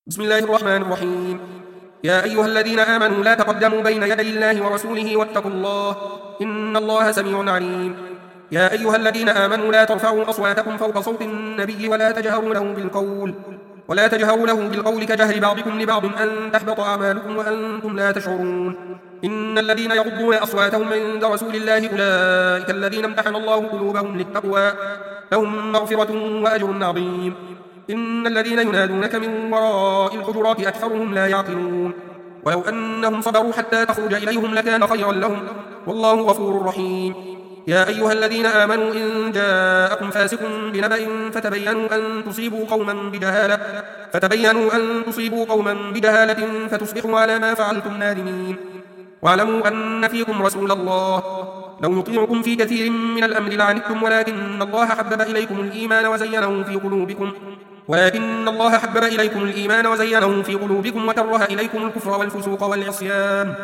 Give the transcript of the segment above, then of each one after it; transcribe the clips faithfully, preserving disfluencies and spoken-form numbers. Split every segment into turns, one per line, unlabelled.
بسم الله الرحمن الرحيم. يا أيها الذين آمنوا لا تقدموا بين يدي الله ورسوله واتقوا الله إن الله سميع عليم. يا أيها الذين آمنوا لا ترفعوا أصواتكم فوق صوت النبي ولا تجهروا له بالقول ولا تجهروا له بالقول كجهر بعضكم لبعض أن تحبط أعمالكم وأنتم لا تشعرون. إن الذين يغضون أصواتهم عند رسول الله أولئك الذين امتحن الله قلوبهم للتقوى لهم مغفرة وأجر عظيم. إن الذين ينادونك من وراء الحجرات أكثرهم لا يعقلون. ولو أنهم صبروا حتى تخرج إليهم لكان خيرا لهم والله غفور رحيم. يا أيها الذين آمنوا إن جاءكم فاسق بنبأ فتبينوا أن تصيبوا قوما بجهالة فتبينوا أن تصيبوا قوما بجهالة فتصبحوا على ما فعلتم نادمين. واعلموا أن فيكم رسول الله لو يطيعكم في كثير من الأمر لعنتم ولكن الله حبب إليكم الإيمان وزينه في قلوبكم ولكن الله حبب إليكم الإيمان وزينه في قلوبكم وكره إليكم الكفر والفسوق والعصيان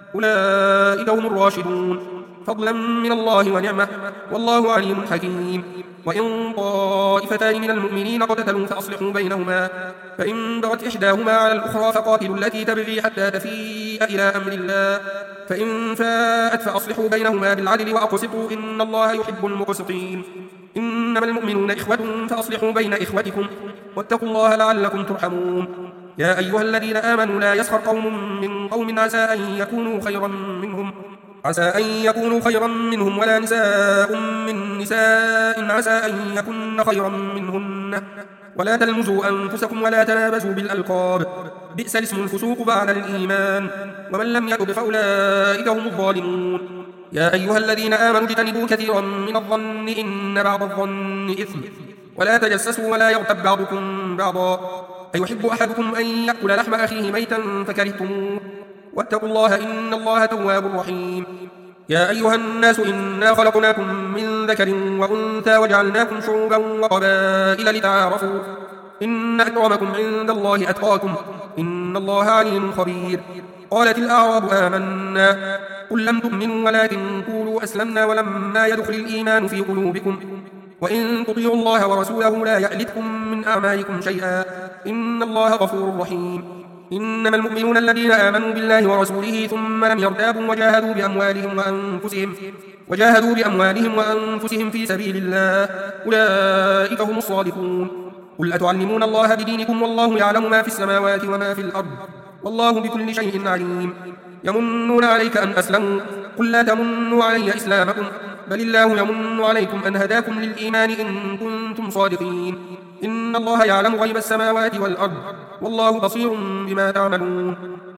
أولئك هم الراشدون فضلا من الله ونعمة والله عليم حكيم. وإن طائفتان من المؤمنين اقتتلوا فأصلحوا بينهما فإن بغت إحداهما على الأخرى فقاتلوا التي تبغي حتى تفيء إلى أمر الله فإن فاءت فأصلحوا بينهما بالعدل وأقسطوا إن الله يحب المقسطين. إنما المؤمنون إخوة فأصلحوا بين إخوتكم واتقوا الله لعلكم ترحمون. يا أيها الذين آمنوا لا يسخر قوم من قوم عسى أن يكونوا خيرا منهم عسى أن يكونوا خيرا منهم ولا نساء من نساء عسى أن يكن خيرا منهن ولا تلمزوا أنفسكم ولا تنابزوا بالألقاب بئس الاسم الفسوق بعد الإيمان ومن لم يتب فأولئك هم الظالمون. يا أيها الذين آمنوا اجتنبوا كثيرا من الظن إن بعض الظن إثم ولا تجسسوا ولا يغتب بعضكم بعضا أيحب أحدكم أن يأكل لحم أخيه ميتا فكرهتموه واتقوا الله إن الله تواب رحيم. يا أيها الناس إنا خلقناكم من ذكر وأنثى وجعلناكم شعوبا وقبائل لتعارفوا إن أكرمكم عند الله أتقاكم إن الله عليم خبير. قالت الأعراب آمنا قل لم تؤمنوا ولكن قولوا أسلمنا ولما يدخل الإيمان في قلوبكم وإن تطيعوا الله ورسوله لا يألتكم من أعمالكم شيئا إن الله غفور رحيم. إنما المؤمنون الذين آمنوا بالله ورسوله ثم لم يرتابوا وجاهدوا بأموالهم وأنفسهم وجاهدوا بأموالهم وأنفسهم في سبيل الله أولئك هم الصادقون. قل أتعلمون الله بدينكم والله يعلم ما في السماوات وما في الأرض والله بكل شيء عليم. يمنون عليك أن أسلموا قل لا تمنوا علي إسلامكم بل الله يمن عليكم أن هداكم للإيمان إن كنتم صادقين. إن الله يعلم غيب السماوات والأرض والله بصير بما تعملون.